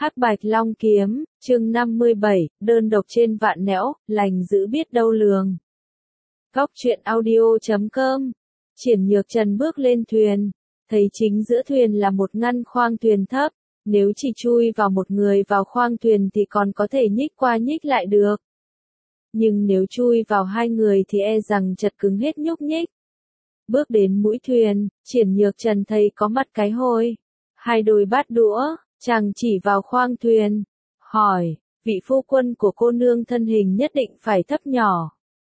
Hắc Bạch Long Kiếm, chương 57, đơn độc trên vạn nẻo, lành giữ biết đâu lường. Góc truyện audio.com. Triển Nhược Trần bước lên thuyền, thấy chính giữa thuyền là một ngăn khoang thuyền thấp, nếu chỉ chui vào một người vào khoang thuyền thì còn có thể nhích qua nhích lại được. Nhưng nếu chui vào hai người thì e rằng chật cứng hết nhúc nhích. Bước đến mũi thuyền, Triển Nhược Trần thấy có mặt cái hôi, hai đôi bát đũa. Chàng chỉ vào khoang thuyền, hỏi, vị phu quân của cô nương thân hình nhất định phải thấp nhỏ.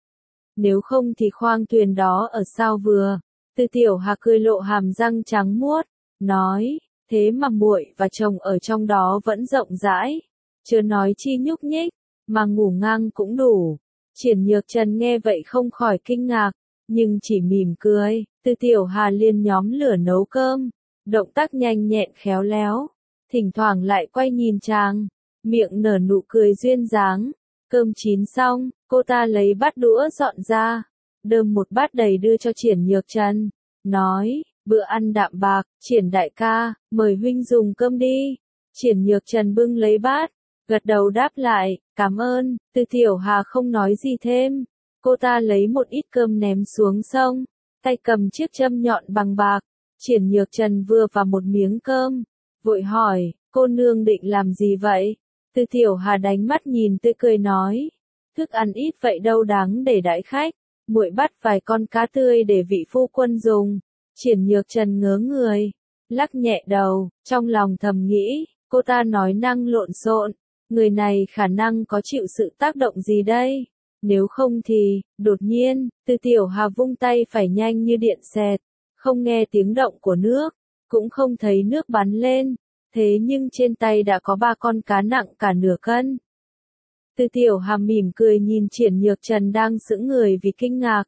Nếu không thì khoang thuyền đó ở sao vừa. Từ Tiểu Hà cười lộ hàm răng trắng muốt, nói, thế mà muội và chồng ở trong đó vẫn rộng rãi, chưa nói chi nhúc nhích, mà ngủ ngang cũng đủ. Triển Nhược Trần nghe vậy không khỏi kinh ngạc, nhưng chỉ mỉm cười. Từ Tiểu Hà liền nhóm lửa nấu cơm, động tác nhanh nhẹn khéo léo. Thỉnh thoảng lại quay nhìn chàng, miệng nở nụ cười duyên dáng. Cơm chín xong, cô ta lấy bát đũa dọn ra, đơm một bát đầy đưa cho Triển Nhược Trần, nói, bữa ăn đạm bạc, Triển đại ca, mời huynh dùng cơm đi. Triển Nhược Trần bưng lấy bát, gật đầu đáp lại, cảm ơn. Từ Tiểu Hà không nói gì thêm, cô ta lấy một ít cơm ném xuống sông, tay cầm chiếc châm nhọn bằng bạc. Triển Nhược Trần vừa vào một miếng cơm, vội hỏi, cô nương định làm gì vậy? Từ Tiểu Hà đánh mắt nhìn tươi cười nói, thức ăn ít vậy đâu đáng để đãi khách, muội bắt vài con cá tươi để vị phu quân dùng. Triển Nhược Trần ngớ người, lắc nhẹ đầu, trong lòng thầm nghĩ, cô ta nói năng lộn xộn, người này khả năng có chịu sự tác động gì đây? Nếu không thì, đột nhiên, Từ Tiểu Hà vung tay phải nhanh như điện xẹt, không nghe tiếng động của nước, cũng không thấy nước bắn lên, thế nhưng trên tay đã có 3 con cá nặng cả nửa cân. Từ Tiểu Hà mỉm cười nhìn Triển Nhược Trần đang sững người vì kinh ngạc.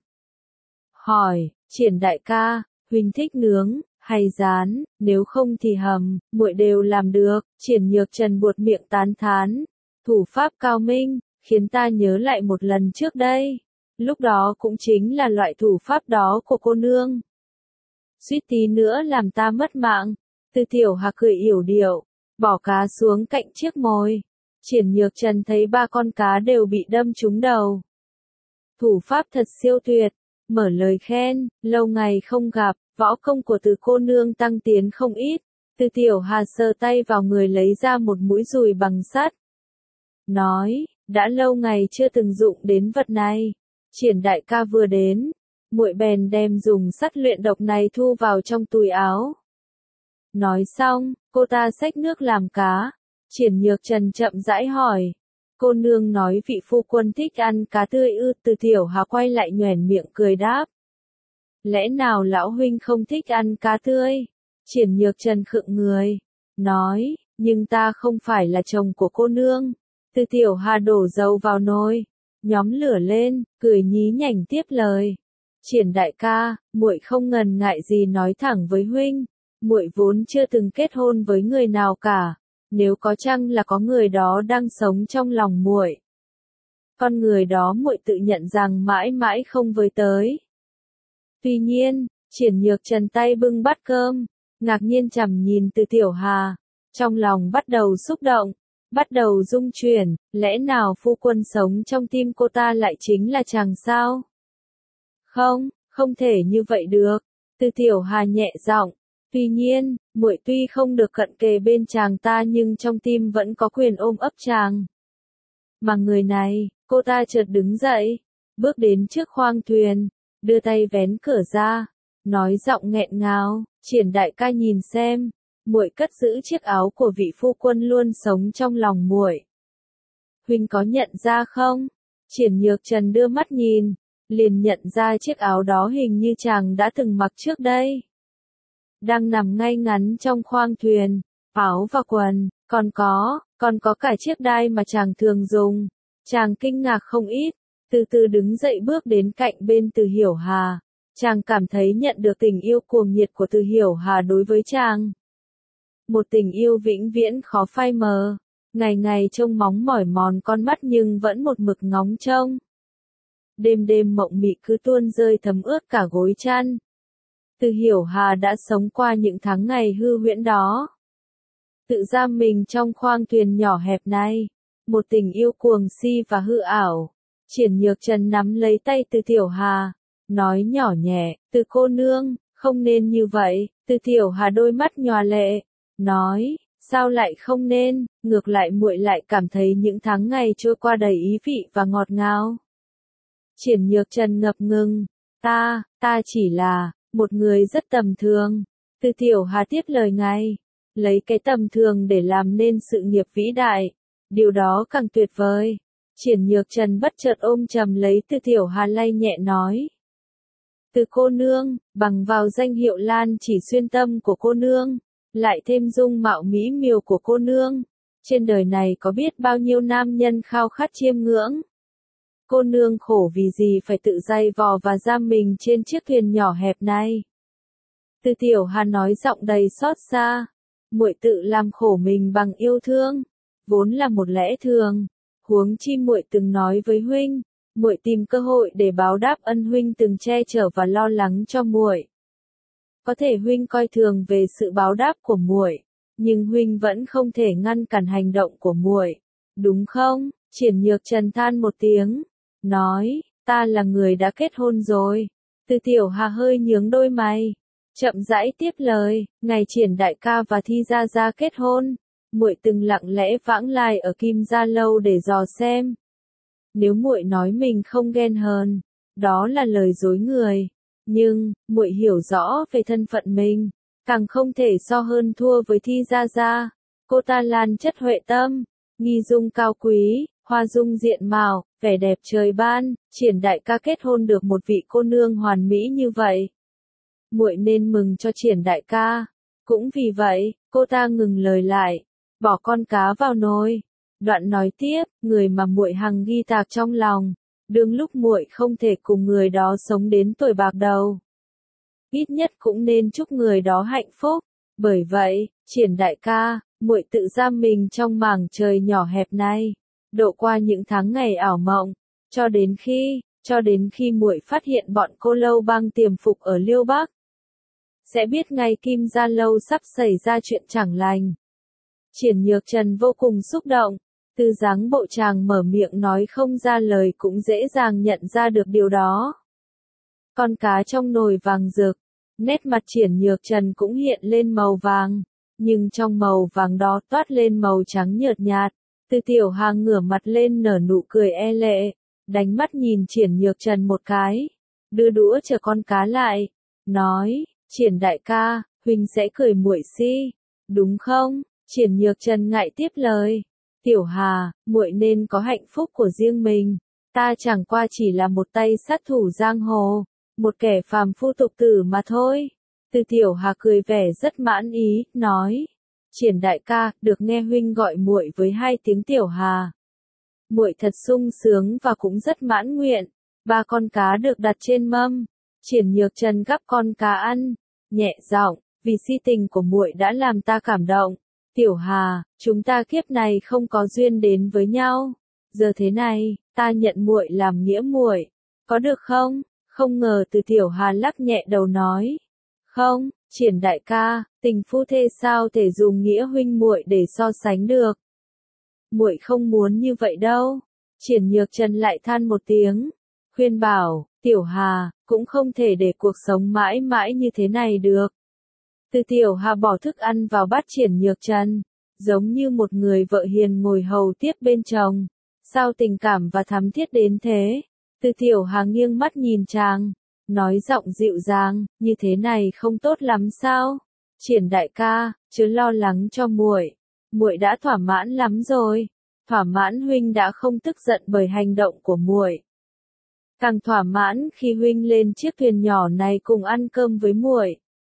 Hỏi, Triển đại ca, huynh thích nướng, hay rán, nếu không thì hầm, muội đều làm được. Triển Nhược Trần buột miệng tán thán, thủ pháp cao minh, khiến ta nhớ lại một lần trước đây. Lúc đó cũng chính là loại thủ pháp đó của cô nương. Suýt tí nữa làm ta mất mạng. Từ Tiểu Hà cười yểu điệu, bỏ cá xuống cạnh chiếc mồi. Triển Nhược Trần thấy 3 con cá đều bị đâm trúng đầu. Thủ pháp thật siêu tuyệt, mở lời khen, lâu ngày không gặp, võ công của Từ cô nương tăng tiến không ít. Từ Tiểu Hà sờ tay vào người lấy ra một mũi dùi bằng sắt. Nói, đã lâu ngày chưa từng dụng đến vật này. Triển đại ca vừa đến, muội bèn đem dùng sắt luyện độc này thu vào trong túi áo. Nói xong, cô ta xách nước làm cá. Triển Nhược Trần chậm rãi hỏi, cô nương nói vị phu quân thích ăn cá tươi ư? Từ Tiểu Hà quay lại nhoẻn miệng cười đáp, lẽ nào lão huynh không thích ăn cá tươi? Triển Nhược Trần khựng người, nói, nhưng ta không phải là chồng của cô nương. Từ Tiểu Hà đổ dầu vào nồi, nhóm lửa lên, cười nhí nhảnh tiếp lời, Triển đại ca, muội không ngần ngại gì nói thẳng với huynh, muội vốn chưa từng kết hôn với người nào cả, nếu có chăng là có người đó đang sống trong lòng muội. Con người đó muội tự nhận rằng mãi mãi không với tới. Tuy nhiên, Triển Nhược Trần tay bưng bát cơm, ngạc nhiên chằm nhìn Từ Tiểu Hà, trong lòng bắt đầu xúc động, bắt đầu rung chuyển, lẽ nào phu quân sống trong tim cô ta lại chính là chàng sao? Không, không thể như vậy được. Từ Tiểu Hà nhẹ giọng, tuy nhiên, muội tuy không được cận kề bên chàng ta nhưng trong tim vẫn có quyền ôm ấp chàng. Mà người này, cô ta chợt đứng dậy, bước đến trước khoang thuyền, đưa tay vén cửa ra, nói giọng nghẹn ngào, Triển đại ca nhìn xem, muội cất giữ chiếc áo của vị phu quân luôn sống trong lòng muội. Huynh có nhận ra không? Triển Nhược Trần đưa mắt nhìn, liền nhận ra chiếc áo đó hình như chàng đã từng mặc trước đây. Đang nằm ngay ngắn trong khoang thuyền, áo và quần, còn có cả chiếc đai mà chàng thường dùng. Chàng kinh ngạc không ít, từ từ đứng dậy bước đến cạnh bên Từ Hiểu Hà. Chàng cảm thấy nhận được tình yêu cuồng nhiệt của Từ Hiểu Hà đối với chàng. Một tình yêu vĩnh viễn khó phai mờ, ngày ngày trông móng mỏi mòn con mắt nhưng vẫn một mực ngóng trông. Đêm đêm mộng mị cứ tuôn rơi thấm ướt cả gối chăn. Từ Hiểu Hà đã sống qua những tháng ngày hư huyễn đó. tự giam mình trong khoang thuyền nhỏ hẹp này. Một tình yêu cuồng si và hư ảo. Triển Nhược Trần nắm lấy tay Từ Tiểu Hà, nói nhỏ nhẹ, Từ cô nương, không nên như vậy. Từ Tiểu Hà đôi mắt nhòa lệ, nói, sao lại không nên, ngược lại muội lại cảm thấy những tháng ngày trôi qua đầy ý vị và ngọt ngào. Triển Nhược Trần ngập ngừng, ta chỉ là một người rất tầm thường. Từ Tiểu Hà tiếp lời ngay, lấy cái tầm thường để làm nên sự nghiệp vĩ đại, điều đó càng tuyệt vời. Triển Nhược Trần bất chợt ôm chầm lấy Từ Tiểu Hà lay nhẹ nói, Từ cô nương, bằng vào danh hiệu Lan Chỉ Xuyên Tâm của cô nương, lại thêm dung mạo mỹ miều của cô nương, trên đời này có biết bao nhiêu nam nhân khao khát chiêm ngưỡng. Cô nương khổ vì gì phải tự day vò và giam mình trên chiếc thuyền nhỏ hẹp này. Từ Tiểu Hà nói giọng đầy xót xa, muội tự làm khổ mình bằng yêu thương, vốn là một lẽ thường. Huống chi muội từng nói với huynh, muội tìm cơ hội để báo đáp ân huynh từng che chở và lo lắng cho muội. Có thể huynh coi thường về sự báo đáp của muội, nhưng huynh vẫn không thể ngăn cản hành động của muội, đúng không? Triển Nhược Trần than một tiếng, nói, ta là người đã kết hôn rồi. Từ Tiểu Hà hơi nhướng đôi mày, chậm rãi tiếp lời, ngày Triển đại ca và Thi gia gia kết hôn, muội từng lặng lẽ vãng lai ở Kim Gia lâu để dò xem. Nếu muội nói mình không ghen hờn, đó là lời dối người, nhưng muội hiểu rõ về thân phận mình, càng không thể so hơn thua với Thi gia gia. Cô ta lan chất huệ tâm, nghi dung cao quý, hoa dung diện mạo, vẻ đẹp trời ban, Triển đại ca kết hôn được một vị cô nương hoàn mỹ như vậy. Muội nên mừng cho Triển đại ca. Cũng vì vậy, cô ta ngừng lời lại, bỏ con cá vào nồi. Đoạn nói tiếp, người mà muội hằng ghi tạc trong lòng, đương lúc muội không thể cùng người đó sống đến tuổi bạc đầu, ít nhất cũng nên chúc người đó hạnh phúc. Bởi vậy, Triển đại ca, muội tự giam mình trong mảng trời nhỏ hẹp này, độ qua những tháng ngày ảo mộng, cho đến khi muội phát hiện bọn cô lâu bang tiềm phục ở Liêu Bắc, sẽ biết ngay Kim Gia lâu sắp xảy ra chuyện chẳng lành. Triển Nhược Trần vô cùng xúc động, từ dáng bộ chàng mở miệng nói không ra lời cũng dễ dàng nhận ra được điều đó. Con cá trong nồi vàng rực, nét mặt Triển Nhược Trần cũng hiện lên màu vàng, nhưng trong màu vàng đó toát lên màu trắng nhợt nhạt. Từ Tiểu Hà ngửa mặt lên nở nụ cười e lệ, đánh mắt nhìn Triển Nhược Trần một cái, đưa đũa chờ con cá lại, nói, Triển đại ca, huynh sẽ cười muội si, đúng không? Triển Nhược Trần ngại tiếp lời, Tiểu Hà, muội nên có hạnh phúc của riêng mình, ta chẳng qua chỉ là một tay sát thủ giang hồ, một kẻ phàm phu tục tử mà thôi. Từ Tiểu Hà cười vẻ rất mãn ý, nói, Triển đại ca, được nghe huynh gọi muội với hai tiếng Tiểu Hà, muội thật sung sướng và cũng rất mãn nguyện. Ba con cá được đặt trên mâm, Triển Nhược Trần gắp con cá ăn, nhẹ giọng, vì si tình của muội đã làm ta cảm động. Tiểu Hà, chúng ta kiếp này không có duyên đến với nhau, giờ thế này, ta nhận muội làm nghĩa muội, có được không? Không ngờ Từ Tiểu Hà lắc nhẹ đầu nói, không, Triển đại ca, tình phu thê sao thể dùng nghĩa huynh muội để so sánh được. Muội không muốn như vậy đâu. Triển Nhược Trần lại than một tiếng, khuyên bảo, Tiểu Hà, cũng không thể để cuộc sống mãi mãi như thế này được. Từ Tiểu Hà bỏ thức ăn vào bát Triển Nhược Trần, giống như một người vợ hiền ngồi hầu tiếp bên chồng. Sao tình cảm và thắm thiết đến thế? Từ Tiểu Hà nghiêng mắt nhìn chàng, nói giọng dịu dàng, như thế này không tốt lắm sao? Triển đại ca, chớ lo lắng cho muội, muội đã thỏa mãn lắm rồi. Thỏa mãn huynh đã không tức giận bởi hành động của muội. Càng thỏa mãn khi huynh lên chiếc thuyền nhỏ này cùng ăn cơm với muội.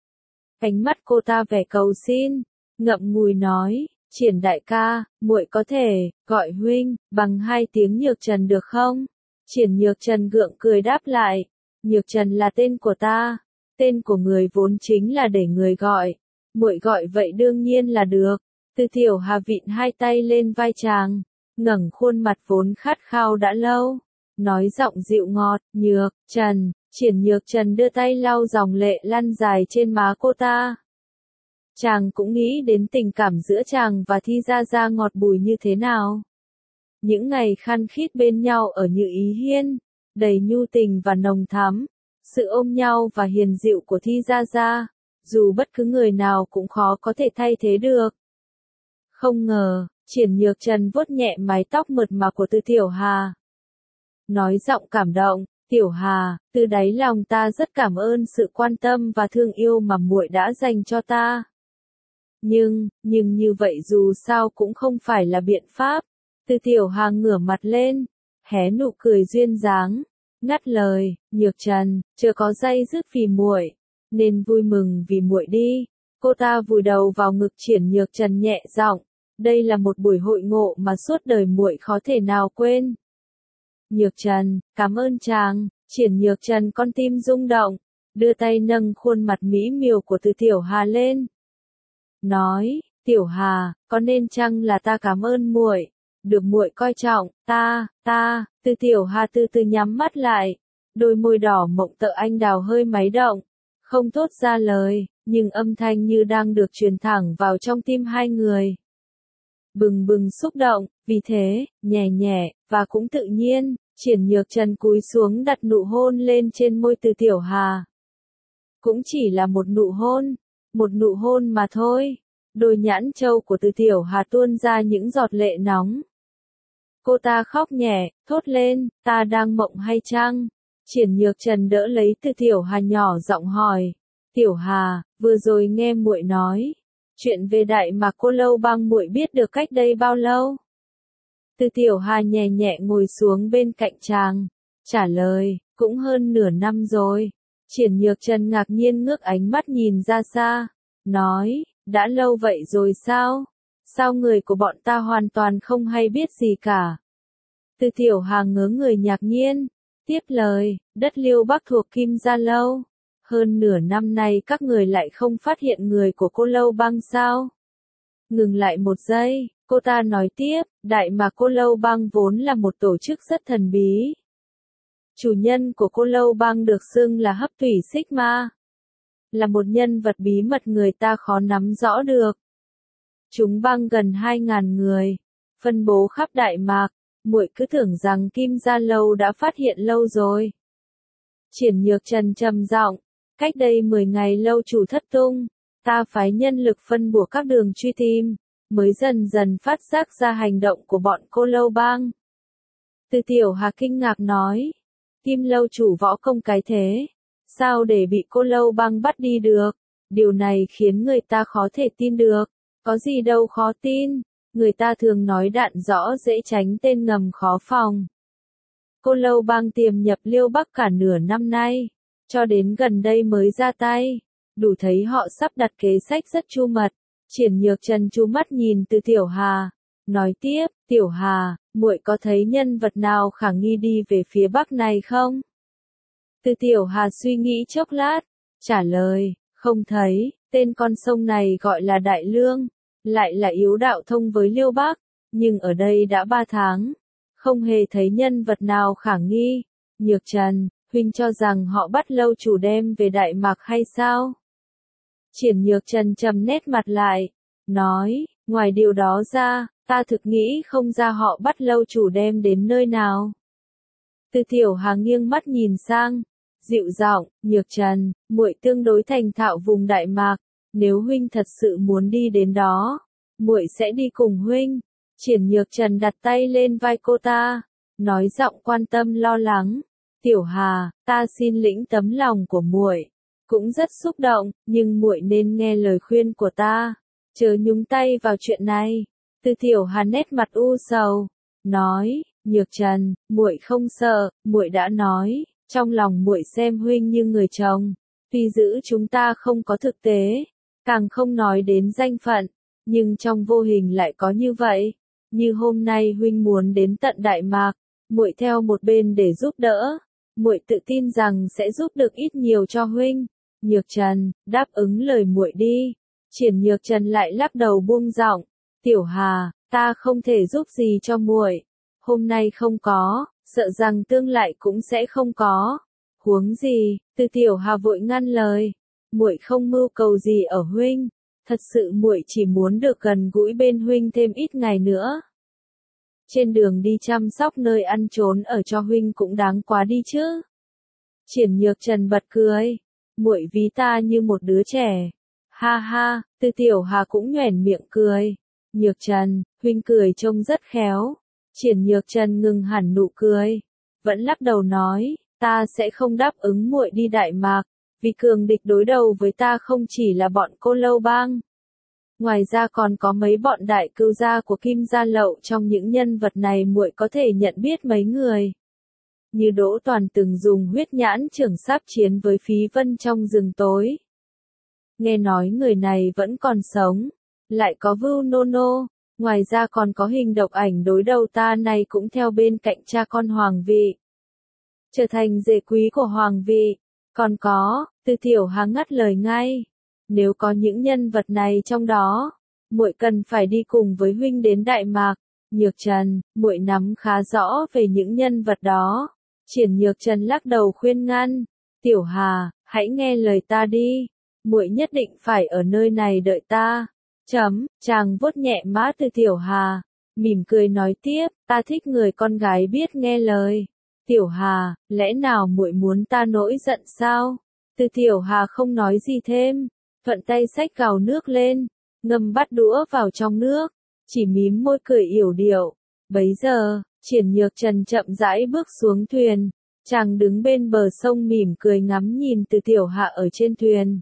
Ánh mắt cô ta vẻ cầu xin, ngậm ngùi nói, Triển đại ca, muội có thể gọi huynh bằng hai tiếng Nhược Trần được không? Triển Nhược Trần gượng cười đáp lại, Nhược Trần là tên của ta, tên của người vốn chính là để người gọi, muội gọi vậy đương nhiên là được. Từ Tiểu Hà vịn hai tay lên vai chàng, ngẩng khuôn mặt vốn khát khao đã lâu, nói giọng dịu ngọt, Nhược Trần. Triển Nhược Trần đưa tay lau dòng lệ lăn dài trên má cô ta. Chàng cũng nghĩ đến tình cảm giữa chàng và Thi Gia Gia ngọt bùi như thế nào. Những ngày khăng khít bên nhau ở Như Ý Hiên, đầy nhu tình và nồng thắm, sự ôm nhau và hiền dịu của Thi Gia Gia, dù bất cứ người nào cũng khó có thể thay thế được. Không ngờ, Triển Nhược Trần vuốt nhẹ mái tóc mượt mà của Từ Tiểu Hà. Nói giọng cảm động, Tiểu Hà, từ đáy lòng ta rất cảm ơn sự quan tâm và thương yêu mà muội đã dành cho ta. Nhưng như vậy dù sao cũng không phải là biện pháp. Từ Tiểu Hà ngửa mặt lên, hé nụ cười duyên dáng, ngắt lời, Nhược Trần, chưa có day dứt vì muội, nên vui mừng vì muội đi. Cô ta vùi đầu vào ngực Triển Nhược Trần nhẹ giọng, đây là một buổi hội ngộ mà suốt đời muội khó thể nào quên. Nhược Trần, cảm ơn chàng. Triển Nhược Trần con tim rung động, đưa tay nâng khuôn mặt mỹ miều của Từ Tiểu Hà lên. Nói, Tiểu Hà, có nên chăng là ta cảm ơn muội, được muội coi trọng, Từ Tiểu Hà từ từ nhắm mắt lại, đôi môi đỏ mộng tợ anh đào hơi máy động, không thốt ra lời, nhưng âm thanh như đang được truyền thẳng vào trong tim hai người. Bừng bừng xúc động, vì thế, nhẹ nhẹ, và cũng tự nhiên, Triển Nhược Trần cúi xuống đặt nụ hôn lên trên môi Từ Tiểu Hà. Cũng chỉ là một nụ hôn mà thôi. Đôi nhãn châu của Từ Tiểu Hà tuôn ra những giọt lệ nóng. Cô ta khóc nhẹ, thốt lên, ta đang mộng hay chăng? Triển Nhược Trần đỡ lấy Từ Tiểu Hà nhỏ giọng hỏi. Tiểu Hà, vừa rồi nghe muội nói, chuyện về Đại Mạc Cô Lâu Bang muội biết được cách đây bao lâu? Từ Tiểu Hà nhẹ nhẹ ngồi xuống bên cạnh chàng, trả lời, cũng hơn nửa năm rồi. Triển Nhược Trần ngạc nhiên ngước ánh mắt nhìn ra xa, nói, đã lâu vậy rồi sao? Sao người của bọn ta hoàn toàn không hay biết gì cả? Từ Tiểu Hà ngớ người ngạc nhiên, tiếp lời, đất Liêu Bắc thuộc Kim Gia Lâu. Hơn nửa năm nay các người lại không phát hiện người của Cô Lâu Bang sao? Ngừng lại một giây, cô ta nói tiếp, Đại Mạc Cô Lâu Bang vốn là một tổ chức rất thần bí. Chủ nhân của Cô Lâu Bang được xưng là Hấp Thủy Xích Ma. Là một nhân vật bí mật người ta khó nắm rõ được. Chúng bang gần 2.000 người, phân bố khắp Đại Mạc, muội cứ tưởng rằng Kim Gia Lâu đã phát hiện lâu rồi. Triển Nhược Trần trầm giọng, cách đây 10 ngày lâu chủ thất tung, ta phái nhân lực phân bổ các đường truy tìm, mới dần dần phát giác ra hành động của bọn Cô Lâu Bang. Từ Tiểu Hà kinh ngạc nói, Kim lâu chủ võ công cái thế, sao để bị Cô Lâu Bang bắt đi được? Điều này khiến người ta khó thể tin được. Có gì đâu khó tin, người ta thường nói đạn rõ dễ tránh tên ngầm khó phòng. Cô Lâu Bang tiềm nhập Liêu Bắc cả nửa năm nay, cho đến gần đây mới ra tay, đủ thấy họ sắp đặt kế sách rất chu mật. Triển Nhược Trần chú mắt nhìn Từ Tiểu Hà, nói tiếp, Tiểu Hà, muội có thấy nhân vật nào khả nghi đi về phía Bắc này không? Từ Tiểu Hà suy nghĩ chốc lát, trả lời, không thấy, tên con sông này gọi là Đại Lương, lại là yếu đạo thông với Liêu Bắc, nhưng ở đây đã 3 tháng, không hề thấy nhân vật nào khả nghi. Nhược Trần, huynh cho rằng họ bắt lâu chủ đem về Đại Mạc hay sao? Triển Nhược Trần trầm nét mặt lại, nói, ngoài điều đó ra, ta thực nghĩ không ra họ bắt lâu chủ đem đến nơi nào. Từ Tiểu Hà nghiêng mắt nhìn sang, dịu giọng, Nhược Trần, muội tương đối thành thạo vùng Đại Mạc, nếu huynh thật sự muốn đi đến đó, muội sẽ đi cùng huynh. Triển Nhược Trần đặt tay lên vai cô ta, nói giọng quan tâm lo lắng, Tiểu Hà, ta xin lĩnh tấm lòng của muội, cũng rất xúc động, nhưng muội nên nghe lời khuyên của ta, chớ nhúng tay vào chuyện này. Từ Tiểu Hà nét mặt u sầu, nói, Nhược Trần, muội không sợ, muội đã nói, trong lòng muội xem huynh như người chồng, tuy giữ chúng ta không có thực tế, càng không nói đến danh phận, nhưng trong vô hình lại có như vậy. Như hôm nay huynh muốn đến tận Đại Mạc, muội theo một bên để giúp đỡ, muội tự tin rằng sẽ giúp được ít nhiều cho huynh. Nhược Trần, đáp ứng lời muội đi. Triển Nhược Trần lại lắc đầu buông giọng, Tiểu Hà, ta không thể giúp gì cho muội. Hôm nay không có, sợ rằng tương lai cũng sẽ không có. Huống gì? Từ Tiểu Hà vội ngăn lời, muội không mưu cầu gì ở huynh, Thật sự muội chỉ muốn được gần gũi bên huynh thêm ít ngày nữa. Trên đường đi chăm sóc nơi ăn trốn ở cho huynh cũng đáng quá đi chứ. Triển Nhược Trần bật cười. Muội ví ta như một đứa trẻ. Ha ha, Từ Tiểu Hà cũng nhoẻn miệng cười. Nhược Trần, huynh cười trông rất khéo. Triển Nhược Trần ngừng hẳn nụ cười. Vẫn lắc đầu nói, ta sẽ không đáp ứng muội đi Đại Mạc. Vì cường địch đối đầu với ta không chỉ là bọn Cô Lâu Bang. Ngoài ra còn có mấy bọn đại cưu gia của Kim Gia Lậu, trong những nhân vật này muội có thể nhận biết mấy người. Như Đỗ Toàn từng dùng huyết nhãn trưởng sáp chiến với Phí Vân trong rừng tối. Nghe nói người này vẫn còn sống. Lại có Vưu Nô Nô. Ngoài ra còn có Hình Độc Ảnh đối đầu ta này cũng theo bên cạnh cha con Hoàng vị. Trở thành rể quý của Hoàng vị. Còn có, Từ Tiểu Hà ngắt lời ngay. Nếu có những nhân vật này trong đó, muội cần phải đi cùng với huynh đến Đại Mạc. Nhược Trần, muội nắm khá rõ về những nhân vật đó. Triển Nhược Trần lắc đầu khuyên ngăn. Tiểu Hà, hãy nghe lời ta đi. Muội nhất định phải ở nơi này đợi ta. Chàng vuốt nhẹ má Từ Tiểu Hà, mỉm cười nói tiếp, ta thích người con gái biết nghe lời. Tiểu Hà, lẽ nào muội muốn ta nổi giận sao? Từ Tiểu Hà không nói gì thêm, thuận tay xách gào nước lên, ngâm bát đũa vào trong nước, chỉ mím môi cười yểu điệu. Bấy giờ, Triển Nhược Trần chậm rãi bước xuống thuyền, chàng đứng bên bờ sông mỉm cười ngắm nhìn Từ Tiểu Hà ở trên thuyền.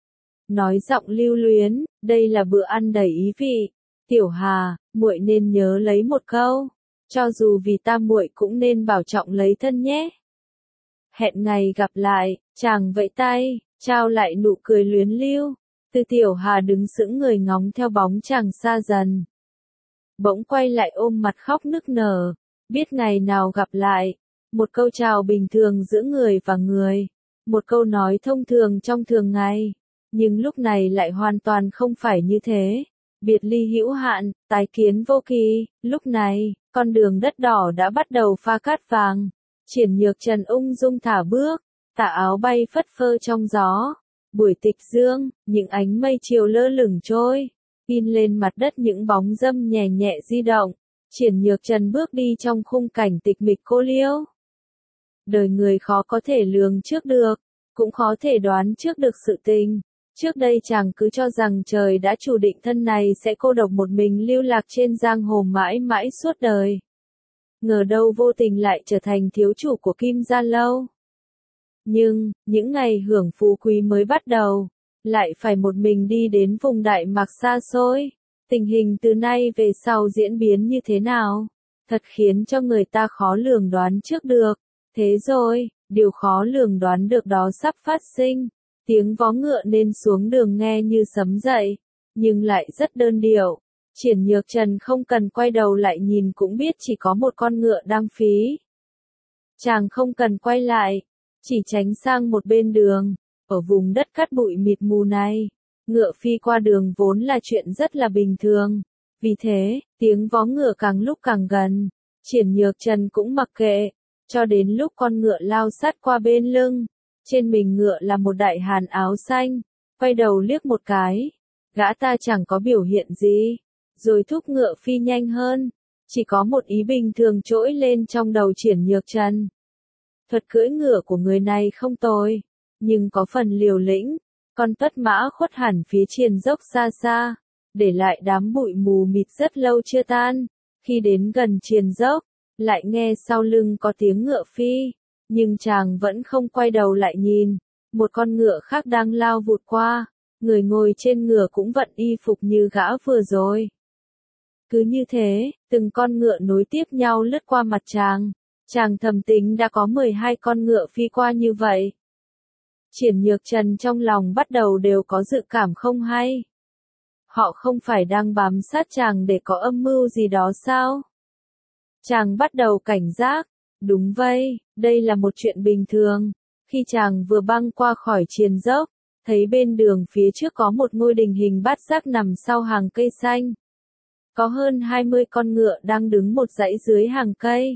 Nói giọng lưu luyến, đây là bữa ăn đầy ý vị. Tiểu Hà, muội nên nhớ lấy một câu, cho dù vì ta muội cũng nên bảo trọng lấy thân nhé. Hẹn ngày gặp lại, chàng vẫy tay, trao lại nụ cười luyến lưu. Từ Tiểu Hà đứng sững người ngóng theo bóng chàng xa dần. Bỗng quay lại ôm mặt khóc nức nở, biết ngày nào gặp lại. Một câu chào bình thường giữa người và người, một câu nói thông thường trong thường ngày. Nhưng lúc này lại hoàn toàn không phải như thế. Biệt ly hữu hạn, tái kiến vô kỳ. Lúc này, con đường đất đỏ đã bắt đầu pha cát vàng. Triển Nhược Trần ung dung thả bước, tà áo bay phất phơ trong gió. Buổi tịch dương, những ánh mây chiều lơ lửng trôi, in lên mặt đất những bóng dâm nhẹ nhẹ di động. Triển Nhược Trần bước đi trong khung cảnh tịch mịch cô liêu. Đời người khó có thể lường trước được, cũng khó thể đoán trước được sự tình. Trước đây chàng cứ cho rằng trời đã chủ định thân này sẽ cô độc một mình lưu lạc trên giang hồ mãi mãi suốt đời. Ngờ đâu vô tình lại trở thành thiếu chủ của Kim Gia Lâu. Nhưng, những ngày hưởng phú quý mới bắt đầu, lại phải một mình đi đến vùng Đại Mạc xa xôi. Tình hình từ nay về sau diễn biến như thế nào? Thật khiến cho người ta khó lường đoán trước được. Thế rồi, điều khó lường đoán được đó sắp phát sinh. Tiếng vó ngựa nên xuống đường nghe như sấm dậy, nhưng lại rất đơn điệu. Triển Nhược Trần không cần quay đầu lại nhìn cũng biết chỉ có một con ngựa đang phí. Chàng không cần quay lại, chỉ tránh sang một bên đường. Ở vùng đất cát bụi mịt mù này, ngựa phi qua đường vốn là chuyện rất là bình thường. Vì thế, tiếng vó ngựa càng lúc càng gần. Triển Nhược Trần cũng mặc kệ, cho đến lúc con ngựa lao sát qua bên lưng. Trên mình ngựa là một đại hán áo xanh, quay đầu liếc một cái, gã ta chẳng có biểu hiện gì, rồi thúc ngựa phi nhanh hơn, chỉ có một ý bình thường trỗi lên trong đầu Triển Nhược Trần. Thuật cưỡi ngựa của người này không tồi, nhưng có phần liều lĩnh, con tất mã khuất hẳn phía triền dốc xa xa, để lại đám bụi mù mịt rất lâu chưa tan, khi đến gần triền dốc, lại nghe sau lưng có tiếng ngựa phi. Nhưng chàng vẫn không quay đầu lại nhìn, một con ngựa khác đang lao vụt qua, người ngồi trên ngựa cũng vận y phục như gã vừa rồi. Cứ như thế, từng con ngựa nối tiếp nhau lướt qua mặt chàng thầm tính đã có 12 con ngựa phi qua như vậy. Triển Nhược Trần trong lòng bắt đầu đều có dự cảm không hay. Họ không phải đang bám sát chàng để có âm mưu gì đó sao? Chàng bắt đầu cảnh giác. Đúng vậy, đây là một chuyện bình thường. Khi chàng vừa băng qua khỏi triền dốc, thấy bên đường phía trước có một ngôi đình hình bát giác nằm sau hàng cây xanh. Có hơn 20 con ngựa đang đứng một dãy dưới hàng cây.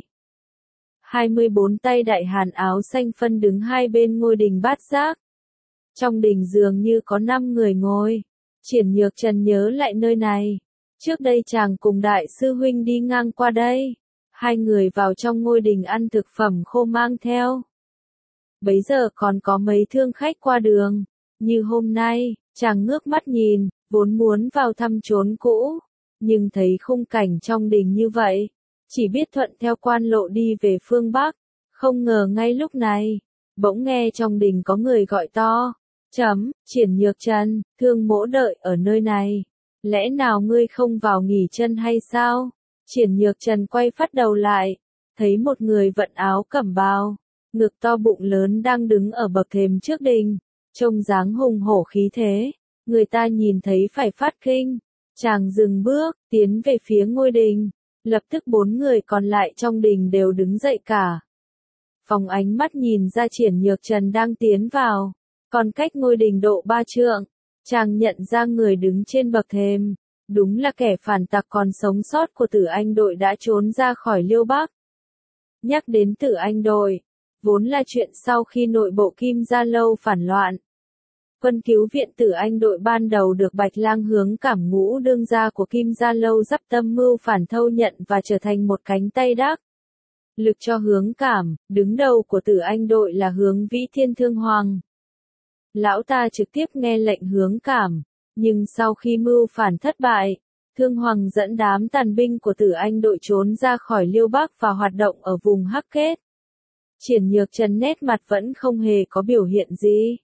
24 tay đại hán áo xanh phân đứng hai bên ngôi đình bát giác. Trong đình dường như có 5 người ngồi. Triển Nhược Trần nhớ lại nơi này. Trước đây chàng cùng đại sư huynh đi ngang qua đây. Hai người vào trong ngôi đình ăn thực phẩm khô mang theo. Bấy giờ còn có mấy thương khách qua đường. Như hôm nay, chàng ngước mắt nhìn, vốn muốn vào thăm chốn cũ. Nhưng thấy khung cảnh trong đình như vậy. Chỉ biết thuận theo quan lộ đi về phương Bắc. Không ngờ ngay lúc này, bỗng nghe trong đình có người gọi to. Triển Nhược Trần, Thương Mỗ đợi ở nơi này. Lẽ nào ngươi không vào nghỉ chân hay sao? Triển Nhược Trần quay phát đầu lại, thấy một người vận áo cẩm bào, ngực to bụng lớn đang đứng ở bậc thềm trước đình, trông dáng hùng hổ khí thế, người ta nhìn thấy phải phát kinh. Chàng dừng bước, tiến về phía ngôi đình, lập tức 4 người còn lại trong đình đều đứng dậy cả. Phóng ánh mắt nhìn ra Triển Nhược Trần đang tiến vào, còn cách ngôi đình độ 3 trượng, chàng nhận ra người đứng trên bậc thềm, đúng là kẻ phản tặc còn sống sót của Tử Anh đội đã trốn ra khỏi Liêu Bắc. Nhắc đến Tử Anh đội, vốn là chuyện sau khi nội bộ Kim Gia Lâu phản loạn. Quân cứu viện Tử Anh đội ban đầu được Bạch Lang Hướng Cảm ngũ đương gia của Kim Gia Lâu dắp tâm mưu phản thâu nhận và trở thành một cánh tay đắc lực cho Hướng Cảm, đứng đầu của Tử Anh đội là Hướng Vĩ Thiên Thương Hoàng. Lão ta trực tiếp nghe lệnh Hướng Cảm, nhưng sau khi mưu phản thất bại, Thương Hoàng dẫn đám tàn binh của Tử Anh đội trốn ra khỏi Liêu Bắc và hoạt động ở vùng Hắc Kết. Triển Nhược Trần nét mặt vẫn không hề có biểu hiện gì.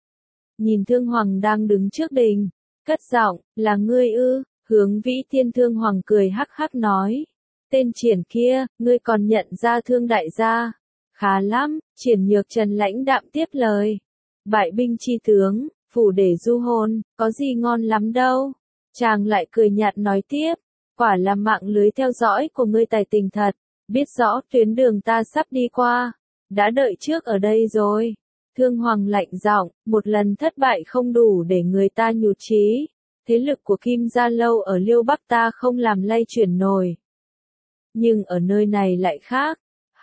Nhìn Thương Hoàng đang đứng trước đình, cất giọng, là ngươi ư? Hướng Vĩ Thiên Thương Hoàng cười hắc hắc nói. Tên Triển kia, ngươi còn nhận ra Thương đại gia? Khá lắm, Triển Nhược Trần lãnh đạm tiếp lời. Bại binh chi tướng, phủ để du hôn, có gì ngon lắm đâu. Chàng lại cười nhạt nói tiếp, quả là mạng lưới theo dõi của ngươi tài tình thật, biết rõ tuyến đường ta sắp đi qua, đã đợi trước ở đây rồi. Thương Hoàng lạnh giọng, một lần thất bại không đủ để người ta nhụt chí, thế lực của Kim Gia Lâu ở Liêu Bắc ta không làm lay chuyển nổi. Nhưng ở nơi này lại khác.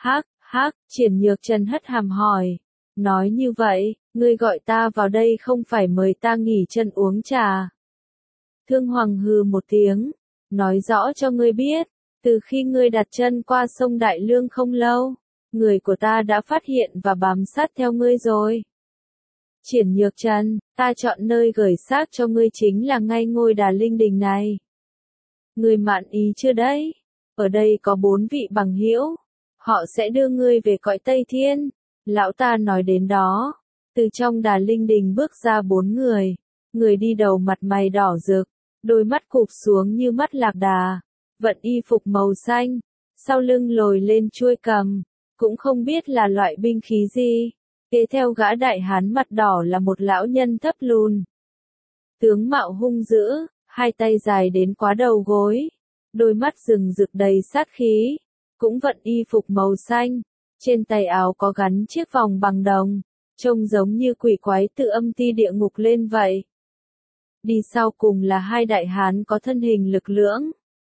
Hắc, Triển Nhược Trần hất hàm hỏi, nói như vậy, ngươi gọi ta vào đây không phải mời ta nghỉ chân uống trà. Thương Hoàng hừ một tiếng, nói rõ cho ngươi biết, từ khi ngươi đặt chân qua sông Đại Lương không lâu, người của ta đã phát hiện và bám sát theo ngươi rồi. Triển Nhược Trần, ta chọn nơi gửi xác cho ngươi chính là ngay ngôi Đà Linh Đình này. Ngươi mạn ý chưa đấy? Ở đây có 4 vị bằng hữu, họ sẽ đưa ngươi về cõi Tây Thiên. Lão ta nói đến đó, từ trong Đà Linh Đình bước ra 4 người. Người đi đầu mặt mày đỏ rực, đôi mắt cụp xuống như mắt lạc đà, vận y phục màu xanh, sau lưng lồi lên chuôi cầm, cũng không biết là loại binh khí gì. Kế theo gã đại hán mặt đỏ là một lão nhân thấp lùn. Tướng mạo hung dữ, hai tay dài đến quá đầu gối, đôi mắt rừng rực đầy sát khí, cũng vận y phục màu xanh, trên tay áo có gắn chiếc vòng bằng đồng, trông giống như quỷ quái tự âm ti địa ngục lên vậy. Đi sau cùng là hai đại hán có thân hình lực lưỡng.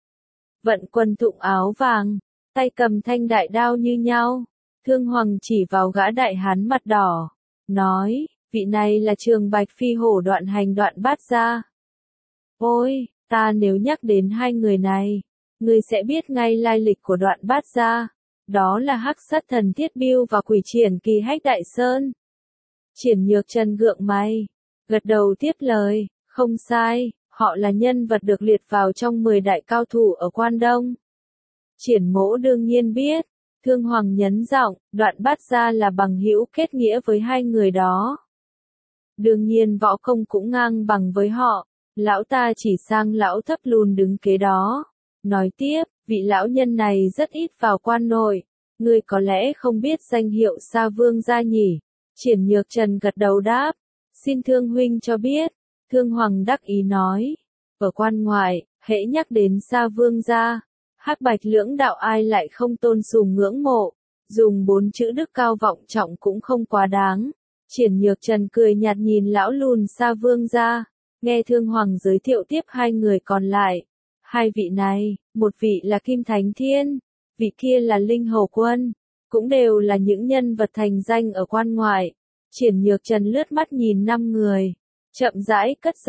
Vận quân thụng áo vàng, tay cầm thanh đại đao như nhau. Thương Hoàng chỉ vào gã đại hán mặt đỏ, nói, vị này là Trường Bạch Phi Hổ Đoạn Hành Đoạn Bát Gia. Ôi, ta nếu nhắc đến hai người này, ngươi sẽ biết ngay lai lịch của Đoạn Bát Gia. Đó là Hắc Sát Thần Thiết Bưu và Quỷ Triển Kỳ Hách Đại Sơn. Triển Nhược Trần gượng mày, gật đầu tiếp lời, không sai, họ là nhân vật được liệt vào trong 10 đại cao thủ ở Quan Đông. Triển Mỗ đương nhiên biết. Thương Hoàng nhấn giọng, Đoạn Bát Gia là bằng hữu kết nghĩa với hai người đó. Đương nhiên võ công cũng ngang bằng với họ, lão ta chỉ sang lão thấp lùn đứng kế đó. Nói tiếp, vị lão nhân này rất ít vào quan nội, ngươi có lẽ không biết danh hiệu Sa Vương gia nhỉ? Triển Nhược Trần gật đầu đáp, xin Thương huynh cho biết. Thương Hoàng đắc ý nói, ở quan ngoại, hễ nhắc đến Sa Vương gia, Hắc Bạch lưỡng đạo ai lại không tôn sùng ngưỡng mộ, dùng 4 chữ đức cao vọng trọng cũng không quá đáng. Triển Nhược Trần cười nhạt nhìn lão lùn Sa Vương gia, nghe Thương Hoàng giới thiệu tiếp hai người còn lại. Hai vị này, một vị là Kim Thánh Thiên, vị kia là Linh Hầu Quân, cũng đều là những nhân vật thành danh ở quan ngoại. Triển Nhược Trần lướt mắt nhìn 5 người, chậm rãi cất giọng,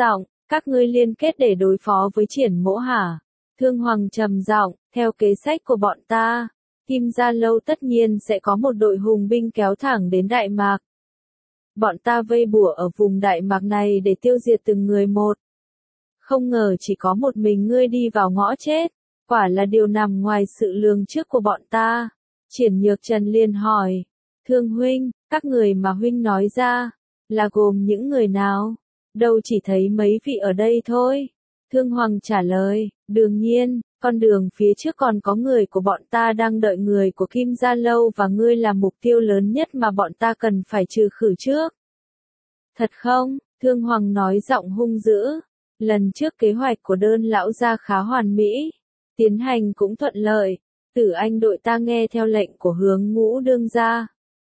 Các ngươi liên kết để đối phó với Triển Mỗ hả? Thương Hoàng trầm giọng, theo kế sách của bọn ta, Kim Gia Lâu tất nhiên sẽ có một đội hùng binh kéo thẳng đến Đại Mạc. Bọn ta vây bủa ở vùng Đại Mạc này để tiêu diệt từng người một. Không ngờ chỉ có một mình ngươi đi vào ngõ chết, quả là điều nằm ngoài sự lường trước của bọn ta. Triển Nhược Trần liền hỏi, Thương huynh, các người mà huynh nói ra, là gồm những người nào? Đâu chỉ thấy mấy vị ở đây thôi. Thương Hoàng trả lời, đương nhiên, con đường phía trước còn có người của bọn ta đang đợi người của Kim Gia Lâu và ngươi là mục tiêu lớn nhất mà bọn ta cần phải trừ khử trước. Thật không? Thương Hoàng nói giọng hung dữ. Lần trước kế hoạch của đơn lão gia khá hoàn mỹ, tiến hành cũng thuận lợi, Tử Anh đội ta nghe theo lệnh của Hướng Ngũ đương gia,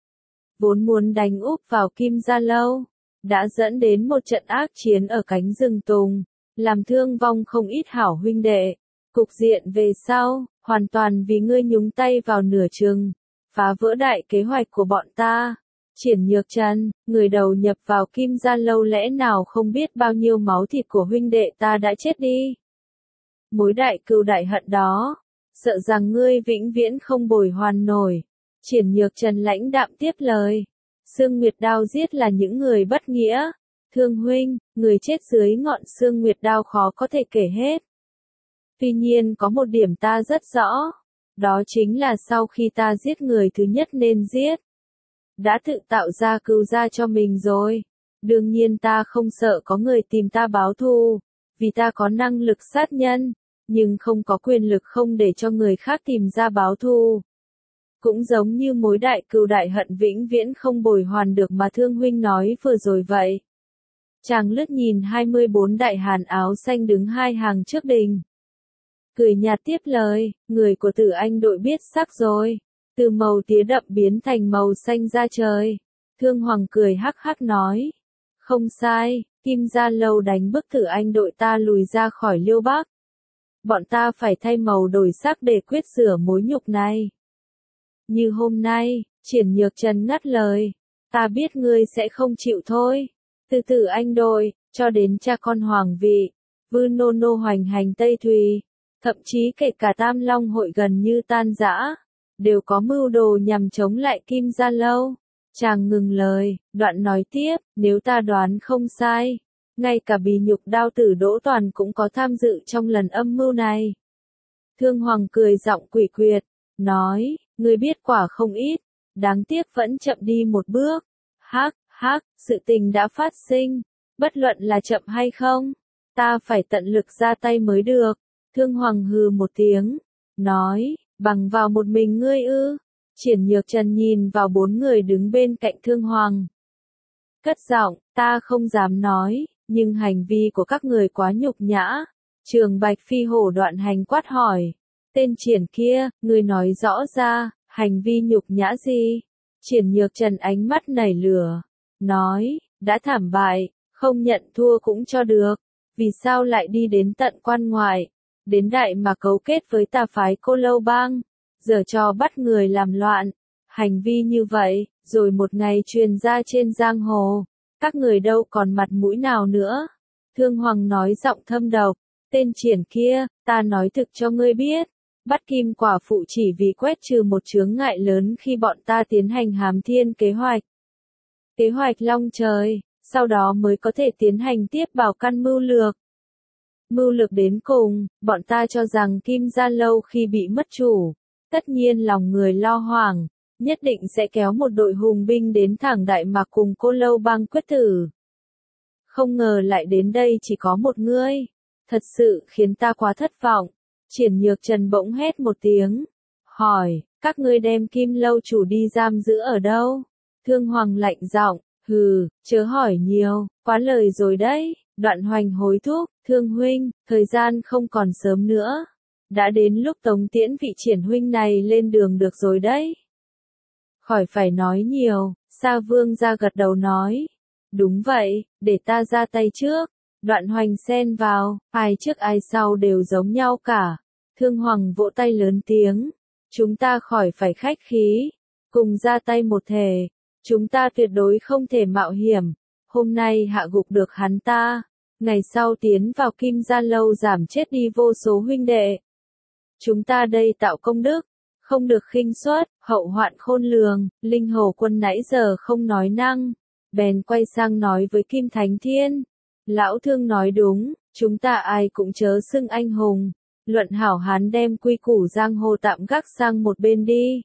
vốn muốn đánh úp vào Kim Gia Lâu, đã dẫn đến một trận ác chiến ở cánh rừng tùng, làm thương vong không ít hảo huynh đệ. Cục diện về sau, hoàn toàn vì ngươi nhúng tay vào nửa chừng, phá vỡ đại kế hoạch của bọn ta. Triển Nhược Trần, người đầu nhập vào Kim Gia Lâu lẽ nào không biết bao nhiêu máu thịt của huynh đệ ta đã chết đi. Mối đại cừu đại hận đó, sợ rằng ngươi vĩnh viễn không bồi hoàn nổi. Triển Nhược Trần lãnh đạm tiếp lời. Sương Nguyệt Đao giết là những người bất nghĩa. Thương huynh, người chết dưới ngọn Sương Nguyệt Đao khó có thể kể hết. Tuy nhiên có một điểm ta rất rõ, đó chính là sau khi ta giết người thứ nhất nên giết, đã tự tạo ra cừu gia cho mình rồi. Đương nhiên ta không sợ có người tìm ta báo thù, vì ta có năng lực sát nhân, nhưng không có quyền lực không để cho người khác tìm ra báo thù. Cũng giống như mối đại cừu đại hận vĩnh viễn không bồi hoàn được mà Thương huynh nói vừa rồi vậy. Chàng lướt nhìn 24 đại hàn áo xanh đứng hai hàng trước đình, cười nhạt tiếp lời, người của Tử Anh đội biết sắc rồi, từ màu tía đậm biến thành màu xanh da trời. Thương Hoàng cười hắc hắc nói, không sai, Kim Gia Lâu đánh bức Tử Anh đội ta lùi ra khỏi Liêu Bắc. Bọn ta phải thay màu đổi sắc để quyết rửa mối nhục này. Như hôm nay, Triển Nhược Trần ngắt lời, ta biết ngươi sẽ không chịu thôi. Từ Tử Anh đội, cho đến cha con hoàng vị, Vư Nô Nô hoành hành Tây Thùy, thậm chí kể cả Tam Long hội gần như tan rã, đều có mưu đồ nhằm chống lại Kim Gia Lâu. Chàng ngừng lời, đoạn nói tiếp, nếu ta đoán không sai, ngay cả Bì Nhục Đao tử Đỗ Toàn cũng có tham dự trong lần âm mưu này. Thương Hoàng cười giọng quỷ quyệt, nói, ngươi biết quả không ít, đáng tiếc vẫn chậm đi một bước. Hắc, hắc, sự tình đã phát sinh, bất luận là chậm hay không, ta phải tận lực ra tay mới được. Thương Hoàng hừ một tiếng, nói, bằng vào một mình ngươi ư? Triển Nhược Trần nhìn vào 4 người đứng bên cạnh Thương Hoàng, cất giọng, ta không dám nói, nhưng hành vi của các người quá nhục nhã. Trường Bạch phi hổ đoạn hành quát hỏi, tên Triển kia, ngươi nói rõ ra, hành vi nhục nhã gì? Triển Nhược Trần ánh mắt nảy lửa, nói, đã thảm bại, không nhận thua cũng cho được, vì sao lại đi đến tận quan ngoại, đến Đại mà cấu kết với tà phái Cô Lâu Bang, giờ cho bắt người làm loạn, hành vi như vậy, rồi một ngày truyền ra trên giang hồ, các người đâu còn mặt mũi nào nữa. Thương Hoàng nói giọng thâm độc, tên Triển kia, ta nói thực cho ngươi biết, bắt Kim quả phụ chỉ vì quét trừ một chướng ngại lớn khi bọn ta tiến hành Hám Thiên kế hoạch. Kế hoạch long trời, sau đó mới có thể tiến hành tiếp Bảo Căn mưu lược. Mưu lược đến cùng, bọn ta cho rằng Kim Gia Lâu khi bị mất chủ, tất nhiên lòng người lo hoảng, nhất định sẽ kéo một đội hùng binh đến thẳng Đại Mạc cùng Cô Lâu Bang quyết tử. Không ngờ lại đến đây chỉ có một ngươi, thật sự khiến ta quá thất vọng. Triển Nhược Trần bỗng hét một tiếng, hỏi, các ngươi đem Kim Lâu chủ đi giam giữ ở đâu? Thương Hoàng lạnh giọng, hừ, chớ hỏi nhiều, quá lời rồi đấy. Đoạn Hoành hối thúc, Thương huynh, thời gian không còn sớm nữa, đã đến lúc tống tiễn vị Triển huynh này lên đường được rồi đấy. Khỏi phải nói nhiều, Sa Vương ra gật đầu nói, đúng vậy, để ta ra tay trước. Đoạn Hoành xen vào, ai trước ai sau đều giống nhau cả. Thương Hoàng vỗ tay lớn tiếng, chúng ta khỏi phải khách khí, cùng ra tay một thể, chúng ta tuyệt đối không thể mạo hiểm, hôm nay hạ gục được hắn ta, Ngày sau tiến vào Kim Gia Lâu giảm chết đi vô số huynh đệ. Chúng ta đây tạo công đức, không được khinh suất, hậu hoạn khôn lường. Linh Hồ Quân nãy giờ không nói năng, bèn quay sang nói với Kim Thánh Thiên. Lão Thương nói đúng, chúng ta ai cũng chớ xưng anh hùng. Luận hảo hán đem quy củ giang hồ tạm gác sang một bên đi.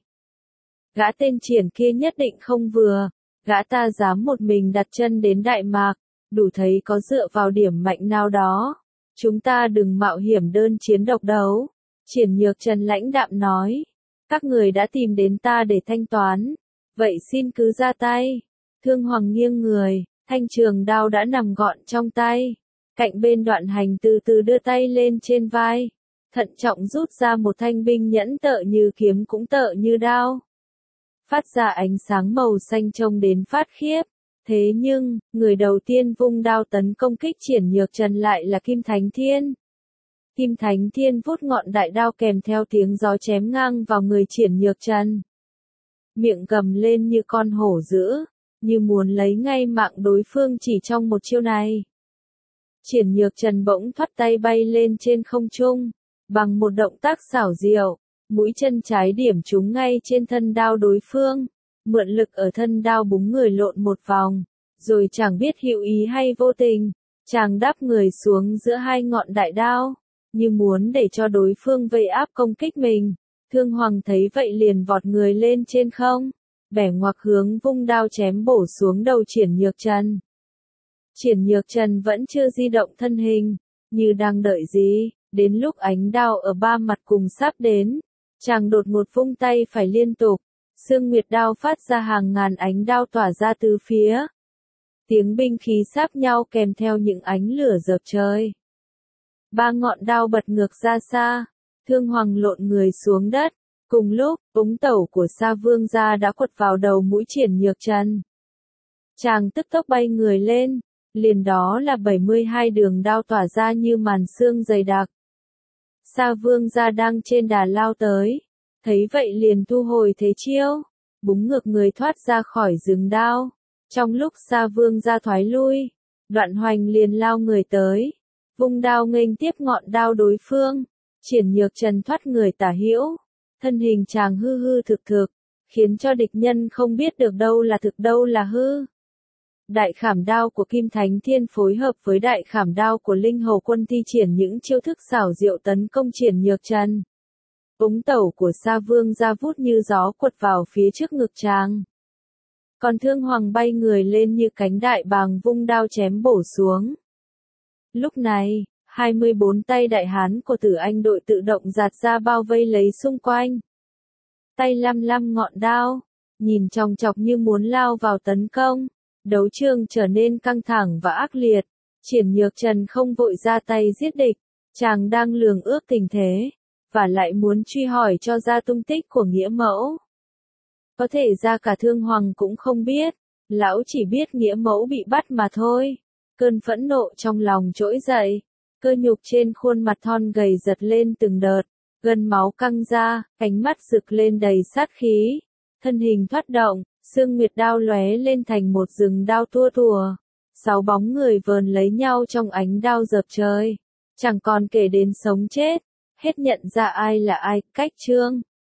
Gã tên Triển kia nhất định không vừa, gã ta dám một mình đặt chân đến Đại Mạc, đủ thấy có dựa vào điểm mạnh nào đó. Chúng ta đừng mạo hiểm đơn chiến độc đấu. Triển Nhược Trần lãnh đạm nói, các người đã tìm đến ta để thanh toán, vậy xin cứ ra tay. Thương Hoàng nghiêng người, thanh trường đao đã nằm gọn trong tay. Cạnh bên Đoạn Hành từ từ đưa tay lên trên vai, thận trọng rút ra một thanh binh nhẫn tợ như kiếm cũng tợ như đao. Phát ra ánh sáng màu xanh trông đến phát khiếp. Thế nhưng, người đầu tiên vung đao tấn công kích Triển Nhược Trần lại là Kim Thánh Thiên. Kim Thánh Thiên vút ngọn đại đao kèm theo tiếng gió chém ngang vào người Triển Nhược Trần. Miệng gầm lên như con hổ dữ, như muốn lấy ngay mạng đối phương chỉ trong một chiêu này. Triển Nhược Trần bỗng thoát tay bay lên trên không trung, bằng một động tác xảo diệu, mũi chân trái điểm trúng ngay trên thân đao đối phương, mượn lực ở thân đao búng người lộn một vòng, rồi chẳng biết hữu ý hay vô tình, chàng đáp người xuống giữa hai ngọn đại đao, như muốn để cho đối phương vây áp công kích mình. Thương Hoàng thấy vậy liền vọt người lên trên không, bẻ ngoặc hướng vung đao chém bổ xuống đầu Triển Nhược Trần. Triển Nhược Trần vẫn chưa di động thân hình, như đang đợi gì, đến lúc ánh đao ở ba mặt cùng sắp đến, chàng đột ngột vung tay phải liên tục, Sương Nguyệt đao phát ra hàng ngàn ánh đao tỏa ra từ phía. Tiếng binh khí sáp nhau kèm theo những ánh lửa dập trời. Ba ngọn đao bật ngược ra xa, Thương Hoàng lộn người xuống đất. Cùng lúc, ống tẩu của Sa Vương gia đã quật vào đầu mũi Triển Nhược Trần. Chàng tức tốc bay người lên, liền đó là 72 đường đao tỏa ra như màn sương dày đặc. Sa Vương gia đang trên đà lao tới, thấy vậy liền thu hồi thế chiêu, búng ngược người thoát ra khỏi rừng đao. Trong lúc Sa Vương gia thoái lui, Đoạn Hoành liền lao người tới, vung đao nghênh tiếp ngọn đao đối phương. Triển Nhược Trần thoát người tả hữu, thân hình chàng hư hư thực thực, khiến cho địch nhân không biết được đâu là thực đâu là hư. Đại khảm đao của Kim Thánh Thiên phối hợp với đại khảm đao của Linh Hồ Quân thi triển những chiêu thức xảo diệu tấn công Triển Nhược Trần. Ống tẩu của Sa Vương ra vút như gió quật vào phía trước ngực chàng. Còn Thương Hoàng bay người lên như cánh đại bàng vung đao chém bổ xuống. Lúc này, 24 tay đại hán của Tử Anh đội tự động giạt ra bao vây lấy xung quanh. Tay lăm ngọn đao, nhìn chòng chọc như muốn lao vào tấn công. Đấu trường trở nên căng thẳng và ác liệt. Triển Nhược Trần không vội ra tay giết địch, chàng đang lường ước tình thế, và lại muốn truy hỏi cho ra tung tích của Nghĩa Mẫu. Có thể ra cả Thương Hoàng cũng không biết, lão chỉ biết Nghĩa Mẫu bị bắt mà thôi. Cơn phẫn nộ trong lòng trỗi dậy, cơ nhục trên khuôn mặt thon gầy giật lên từng đợt, gân máu căng ra, ánh mắt rực lên đầy sát khí, thân hình thoát động, Sương Nguyệt đao lóe lên thành một rừng đao tua tủa. 6 bóng người vờn lấy nhau trong ánh đao dập trời, chẳng còn kể đến sống chết, hết nhận ra ai là ai. Cách chương